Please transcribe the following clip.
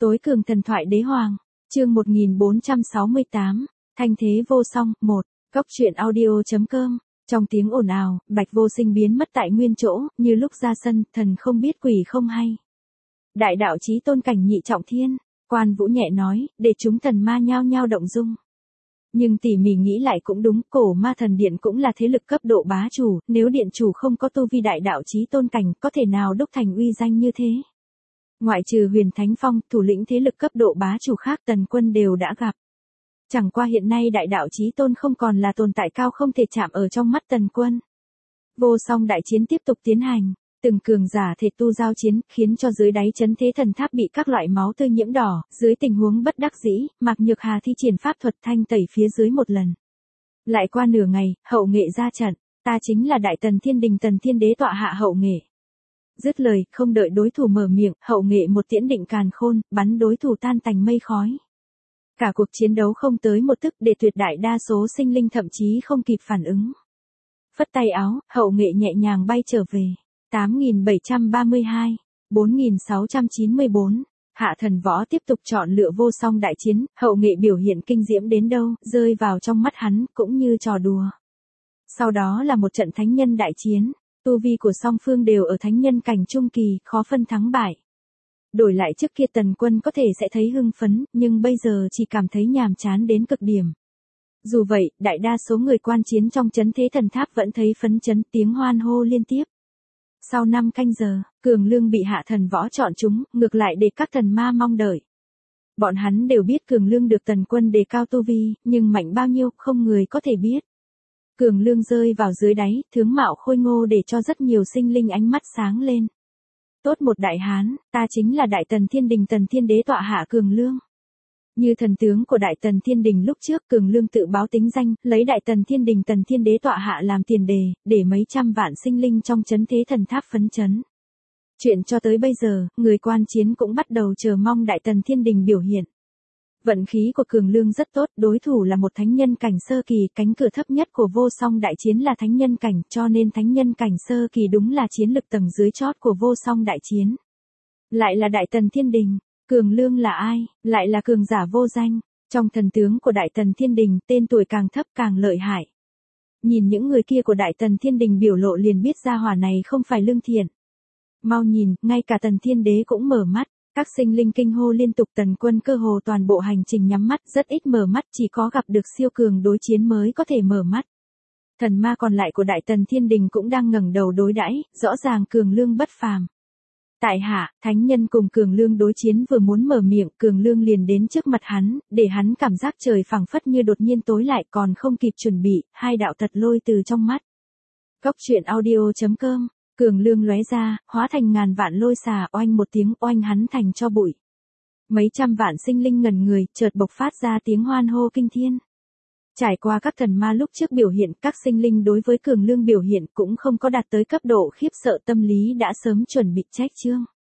Tối cường thần thoại đế hoàng, chương 1468, thanh thế vô song, 1, góc truyện audio.com. Trong tiếng ồn ào, Bạch Vô Sinh biến mất tại nguyên chỗ, như lúc ra sân, thần không biết quỷ không hay. Đại đạo chí tôn cảnh nhị trọng thiên, Quan Vũ nhẹ nói, để chúng thần ma nhao nhao động dung. Nhưng tỉ mỉ nghĩ lại cũng đúng, cổ ma thần điện cũng là thế lực cấp độ bá chủ, nếu điện chủ không có tu vi đại đạo chí tôn cảnh, có thể nào đúc thành uy danh như thế. Ngoại trừ Huyền Thánh Phong, thủ lĩnh thế lực cấp độ bá chủ khác Tần Quân đều đã gặp. Chẳng qua hiện nay đại đạo chí tôn không còn là tồn tại cao không thể chạm ở trong mắt Tần Quân. Vô song đại chiến tiếp tục tiến hành, từng cường giả thể tu giao chiến, khiến cho dưới đáy chấn thế thần tháp bị các loại máu tươi nhiễm đỏ, dưới tình huống bất đắc dĩ, Mạc Nhược Hà thi triển pháp thuật thanh tẩy phía dưới một lần. Lại qua nửa ngày, hậu nghệ ra trận, ta chính là Đại Tần Thiên Đình Tần Thiên Đế tọa hạ hậu nghệ. Dứt lời, không đợi đối thủ mở miệng, hậu nghệ một tiễn định càn khôn, bắn đối thủ tan tành mây khói. Cả cuộc chiến đấu không tới một tức để tuyệt đại đa số sinh linh thậm chí không kịp phản ứng. Phất tay áo, hậu nghệ nhẹ nhàng bay trở về. 8732, 4694, Hạ Thần Võ tiếp tục chọn lựa vô song đại chiến, hậu nghệ biểu hiện kinh diễm đến đâu, rơi vào trong mắt hắn, cũng như trò đùa. Sau đó là một trận thánh nhân đại chiến, tu vi của song phương đều ở thánh nhân cảnh trung kỳ, khó phân thắng bại. Đổi lại trước kia Tần Quân có thể sẽ thấy hưng phấn, nhưng bây giờ chỉ cảm thấy nhàm chán đến cực điểm. Dù vậy, đại đa số người quan chiến trong chấn thế thần tháp vẫn thấy phấn chấn, tiếng hoan hô liên tiếp. Sau 5 canh giờ, Cường Lương bị Hạ Thần Võ chọn chúng, ngược lại để các thần ma mong đợi. Bọn hắn đều biết Cường Lương được Tần Quân đề cao tu vi, nhưng mạnh bao nhiêu không người có thể biết. Cường Lương rơi vào dưới đáy, tướng mạo khôi ngô để cho rất nhiều sinh linh ánh mắt sáng lên. Tốt một đại hán, ta chính là Đại Tần Thiên Đình Tần Thiên Đế tọa hạ Cường Lương. Như thần tướng của Đại Tần Thiên Đình lúc trước, Cường Lương tự báo tính danh, lấy Đại Tần Thiên Đình Tần Thiên Đế tọa hạ làm tiền đề, để mấy trăm vạn sinh linh trong chấn thế thần tháp phấn chấn. Chuyện cho tới bây giờ, người quan chiến cũng bắt đầu chờ mong Đại Tần Thiên Đình biểu hiện. Vận khí của Cường Lương rất tốt, đối thủ là một thánh nhân cảnh sơ kỳ, cánh cửa thấp nhất của vô song đại chiến là thánh nhân cảnh, cho nên thánh nhân cảnh sơ kỳ đúng là chiến lực tầng dưới chót của vô song đại chiến. Lại là Đại Tần Thiên Đình. Cường Lương là ai? Lại là cường giả vô danh. Trong thần tướng của Đại Tần Thiên Đình, tên tuổi càng thấp càng lợi hại. Nhìn những người kia của Đại Tần Thiên Đình biểu lộ liền biết gia hỏa này không phải lương thiện. Mau nhìn, ngay cả Tần Thiên Đế cũng mở mắt. Các sinh linh kinh hô liên tục, Tần Quân cơ hồ toàn bộ hành trình nhắm mắt, rất ít mở mắt, chỉ có gặp được siêu cường đối chiến mới có thể mở mắt. Thần ma còn lại của Đại Tần Thiên Đình cũng đang ngẩng đầu đối đãi, rõ ràng Cường Lương bất phàm. Tại hạ, thánh nhân cùng Cường Lương đối chiến vừa muốn mở miệng, Cường Lương liền đến trước mặt hắn, để hắn cảm giác trời phẳng phất như đột nhiên tối lại, còn không kịp chuẩn bị, hai đạo thật lôi từ trong mắt. Góc truyện audio.com, Cường Lương lóe ra, hóa thành ngàn vạn lôi xà, oanh một tiếng, oanh hắn thành cho bụi. Mấy trăm vạn sinh linh ngẩn người, chợt bộc phát ra tiếng hoan hô kinh thiên. Trải qua các thần ma lúc trước biểu hiện, các sinh linh đối với Cường Lương biểu hiện cũng không có đạt tới cấp độ khiếp sợ, tâm lý đã sớm chuẩn bị trách chương.